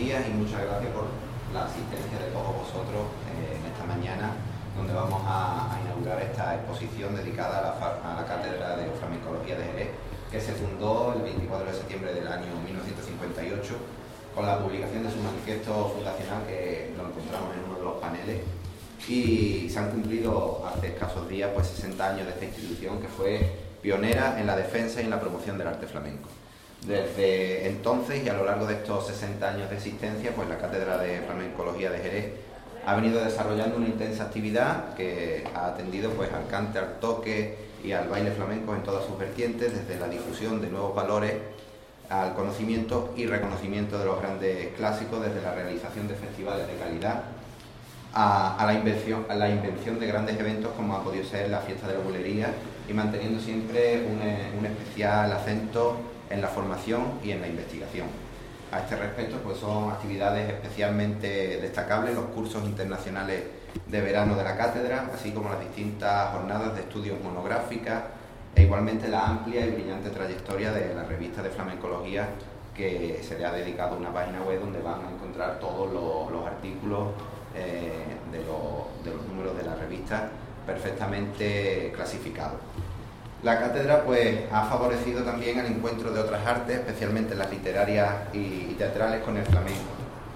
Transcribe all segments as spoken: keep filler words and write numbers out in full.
días y muchas gracias por la asistencia de todos vosotros eh, en esta mañana, donde vamos a, a inaugurar esta exposición dedicada a la, a la Cátedra de Flamencología de Jerez, que se fundó el veinticuatro de septiembre del año mil novecientos cincuenta y ocho con la publicación de su manifiesto fundacional, que lo encontramos en uno de los paneles, y se han cumplido hace escasos días pues sesenta años de esta institución, que fue pionera en la defensa y en la promoción del arte flamenco. Desde entonces y a lo largo de estos sesenta años de existencia, pues la Cátedra de Flamencología de Jerez ha venido desarrollando una intensa actividad que ha atendido pues al cante, al toque y al baile flamenco en todas sus vertientes, desde la difusión de nuevos valores al conocimiento y reconocimiento de los grandes clásicos, desde la realización de festivales de calidad a, a, la, invención, a la invención de grandes eventos como ha podido ser la Fiesta de la Bulería, y manteniendo siempre un, un especial acento en la formación y en la investigación. A este respecto, pues son actividades especialmente destacables los cursos internacionales de verano de la cátedra, así como las distintas jornadas de estudios monográficas, e igualmente la amplia y brillante trayectoria de la revista de flamencología, que se le ha dedicado una página web donde van a encontrar todos los, los artículos eh, de, lo, de los números de la revista perfectamente clasificados. La cátedra pues ha favorecido también el encuentro de otras artes, especialmente las literarias y, y teatrales, con el flamenco,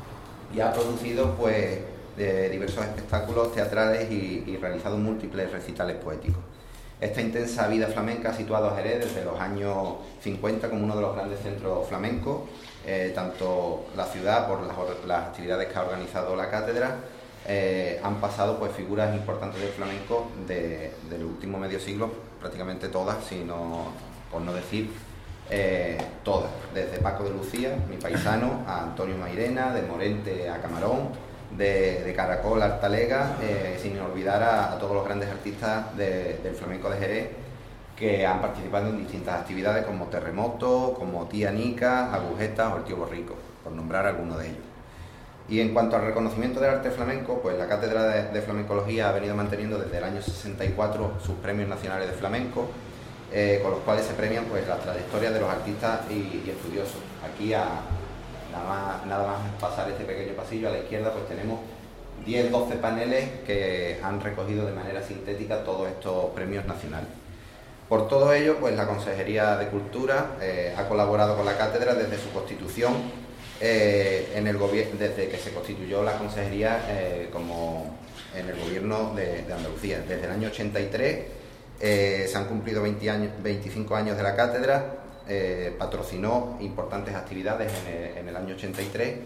y ha producido pues de diversos espectáculos teatrales y, y realizado múltiples recitales poéticos. Esta intensa vida flamenca ha situado a Jerez desde los años cincuenta como uno de los grandes centros flamencos, eh, tanto la ciudad por las, las actividades que ha organizado la cátedra. Eh, han pasado pues figuras importantes del flamenco de, del último medio siglo, prácticamente todas, sino, por no decir eh, todas, desde Paco de Lucía, mi paisano, a Antonio Mairena, de Morente a Camarón, de, de Caracol a Artalega, eh, sin olvidar a, a todos los grandes artistas de, del flamenco de Jerez, que han participado en distintas actividades como Terremoto, como Tía Nica, Agujetas o el Tío Borrico, por nombrar algunos de ellos. Y en cuanto al reconocimiento del arte flamenco, pues la Cátedra de, de Flamencología ha venido manteniendo desde el año sesenta y cuatro sus premios nacionales de flamenco, eh, con los cuales se premian pues las trayectorias de los artistas y, y estudiosos. Aquí, a, nada, más, nada más pasar este pequeño pasillo, a la izquierda pues tenemos diez doce paneles que han recogido de manera sintética todos estos premios nacionales. Por todo ello, pues la Consejería de Cultura eh, ha colaborado con la Cátedra desde su constitución, Eh, en el desde que se constituyó la consejería eh, como en el gobierno de, de Andalucía. Desde el año ochenta y tres eh, se han cumplido veinte años, veinticinco años de la cátedra, eh, patrocinó importantes actividades en el, en el año ochenta y tres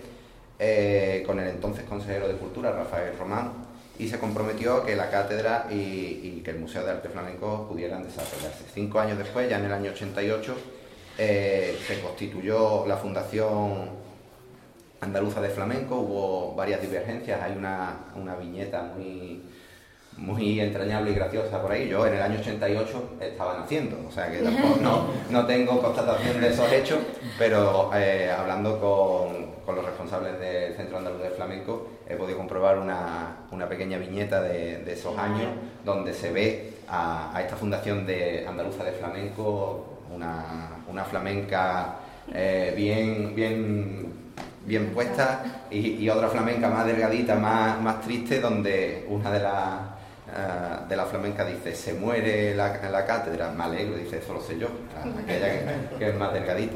eh, con el entonces consejero de Cultura, Rafael Román, y se comprometió a que la cátedra y, y que el Museo de Arte Flamenco pudieran desarrollarse. Cinco años después, ya en el año ochenta y ocho, eh, se constituyó la Fundación Andaluza de Flamenco. Hubo varias divergencias, hay una, una viñeta muy, muy entrañable y graciosa por ahí. Yo en el año ochenta y ocho estaba naciendo, o sea que tampoco, no, no tengo constatación de esos hechos, pero eh, hablando con, con los responsables del Centro Andaluz de Flamenco he podido comprobar una, una pequeña viñeta de, de esos años donde se ve a, a esta Fundación de Andaluza de Flamenco, una, una flamenca eh, bien... bien bien puesta y, y otra flamenca más delgadita, más, más triste, donde una de las uh, de la flamenca dice: se muere la, la cátedra, me alegro, dice, eso lo sé yo, aquella que, que es más delgadita.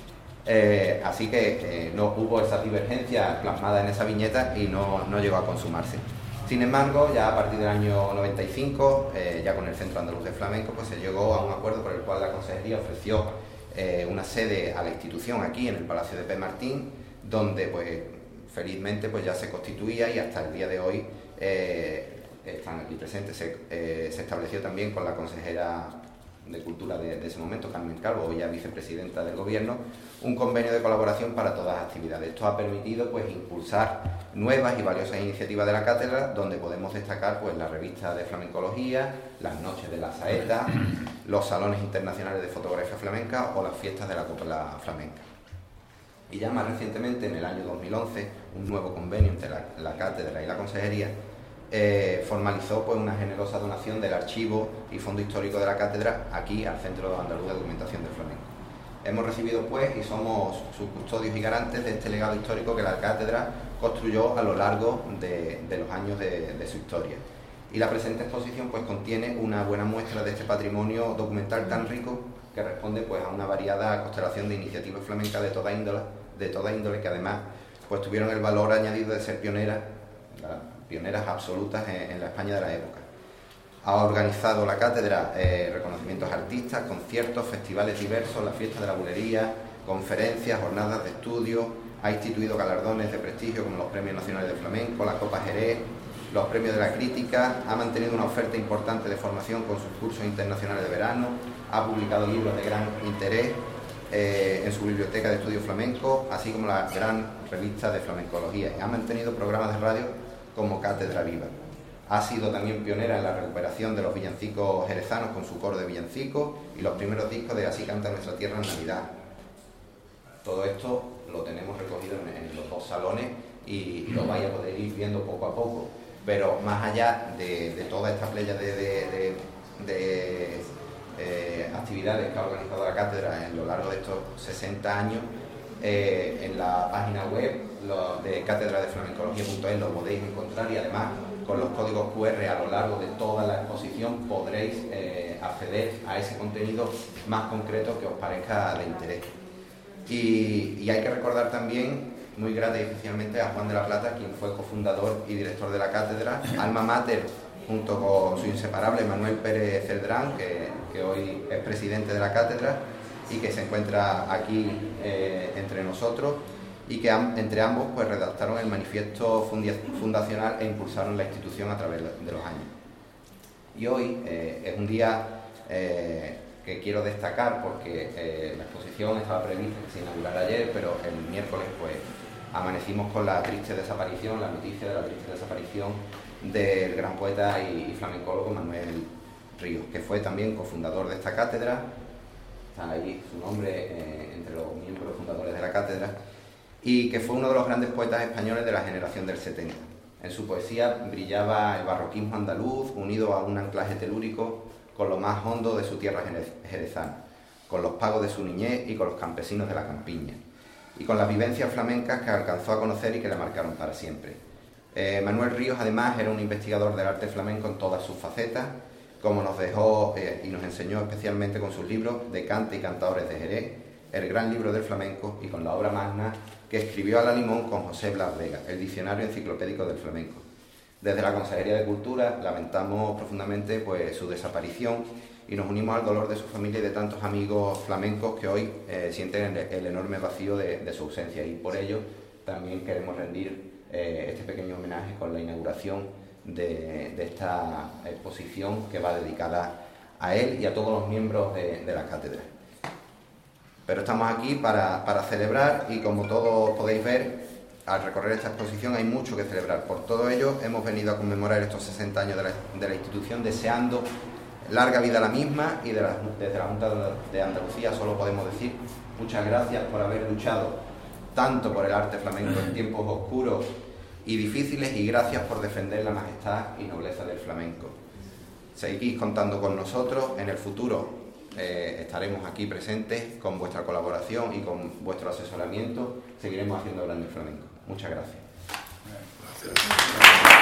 Eh, así que eh, no hubo esa divergencia plasmada en esa viñeta y no, no llegó a consumarse. Sin embargo, ya a partir del año noventa y cinco, eh, ya con el Centro Andaluz de Flamenco, pues se llegó a un acuerdo por el cual la Consejería ofreció eh, una sede a la institución aquí en el Palacio de P. Martín, donde pues felizmente pues ya se constituía, y hasta el día de hoy eh, están aquí presentes. Se, eh, se estableció también con la consejera de Cultura de, de ese momento, Carmen Calvo, hoy ya vicepresidenta del Gobierno, un convenio de colaboración para todas las actividades. Esto ha permitido pues impulsar nuevas y valiosas iniciativas de la cátedra, donde podemos destacar pues la revista de flamencología, las noches de la saeta, los salones internacionales de fotografía flamenca o las fiestas de la copla flamenca. Y ya más recientemente, en el año dos mil once, un nuevo convenio entre la, la cátedra y la consejería eh, formalizó pues una generosa donación del archivo y fondo histórico de la cátedra aquí al Centro Andaluz de Documentación del Flamenco. Hemos recibido pues y somos sus custodios y garantes de este legado histórico que la cátedra construyó a lo largo de, de los años de, de su historia. Y la presente exposición pues contiene una buena muestra de este patrimonio documental tan rico que responde pues a una variada constelación de iniciativas flamencas de toda índole, de toda índole que además pues tuvieron el valor añadido de ser pioneras, pioneras absolutas en, en la España de la época. Ha organizado la cátedra eh, reconocimientos a artistas, conciertos, festivales diversos, la fiesta de la bulería, conferencias, jornadas de estudio, ha instituido galardones de prestigio como los Premios Nacionales de Flamenco, la Copa Jerez, los Premios de la Crítica, ha mantenido una oferta importante de formación con sus cursos internacionales de verano, ha publicado libros de gran interés eh, en su biblioteca de estudio flamenco, así como la gran revista de flamencología, y ha mantenido programas de radio como Cátedra Viva. Ha sido también pionera en la recuperación de los villancicos jerezanos con su coro de villancicos y los primeros discos de Así canta nuestra tierra en Navidad. Todo esto lo tenemos recogido en, en los dos salones y, y lo vais a poder ir viendo poco a poco. Pero más allá de, de toda esta playa de, de, de, de eh, actividades que ha organizado la cátedra en lo largo de estos sesenta años, eh, en la página web lo de cátedra de flamencología punto es lo podéis encontrar y además con los códigos cu erre a lo largo de toda la exposición podréis eh, acceder a ese contenido más concreto que os parezca de interés. Y, y hay que recordar también muy grata y especialmente a Juan de la Plata, quien fue cofundador y director de la cátedra, alma mater, junto con su inseparable Manuel Pérez Celdrán, que, que hoy es presidente de la cátedra y que se encuentra aquí eh, entre nosotros, y que entre ambos pues, redactaron el manifiesto fundacional e impulsaron la institución a través de los años. Y hoy eh, es un día eh, que quiero destacar porque eh, la exposición estaba prevista que se inaugurara ayer, pero el miércoles pues amanecimos con la triste desaparición, la noticia de la triste desaparición del gran poeta y, y flamencólogo Manuel Ríos, que fue también cofundador de esta cátedra. Está ahí su nombre eh, entre los miembros fundadores de la cátedra, y que fue uno de los grandes poetas españoles de la generación del setenta. En su poesía brillaba el barroquismo andaluz, unido a un anclaje telúrico con lo más hondo de su tierra jerezana, con los pagos de su niñez y con los campesinos de la campiña, y con las vivencias flamencas que alcanzó a conocer y que le marcaron para siempre. Eh, Manuel Ríos, además, era un investigador del arte flamenco en todas sus facetas, como nos dejó eh, y nos enseñó especialmente con sus libros de Cante y Cantadores de Jerez, el gran libro del flamenco, y con la obra magna que escribió a la limón con José Blas Vega, el diccionario enciclopédico del flamenco. Desde la Consejería de Cultura lamentamos profundamente pues, su desaparición y nos unimos al dolor de su familia y de tantos amigos flamencos que hoy eh, sienten el, el enorme vacío de, de su ausencia, y por ello también queremos rendir eh, este pequeño homenaje con la inauguración de, de esta exposición que va dedicada a él y a todos los miembros de, de la cátedra. Pero estamos aquí para, para celebrar y, como todos podéis ver, al recorrer esta exposición hay mucho que celebrar. Por todo ello hemos venido a conmemorar estos sesenta años de la, de la institución, deseando larga vida a la misma, y de la, desde la Junta de Andalucía solo podemos decir muchas gracias por haber luchado tanto por el arte flamenco en tiempos oscuros y difíciles, y gracias por defender la majestad y nobleza del flamenco. Seguís contando con nosotros. En el futuro eh, estaremos aquí presentes con vuestra colaboración y con vuestro asesoramiento. Seguiremos haciendo grande el flamenco. Muchas gracias. Gracias.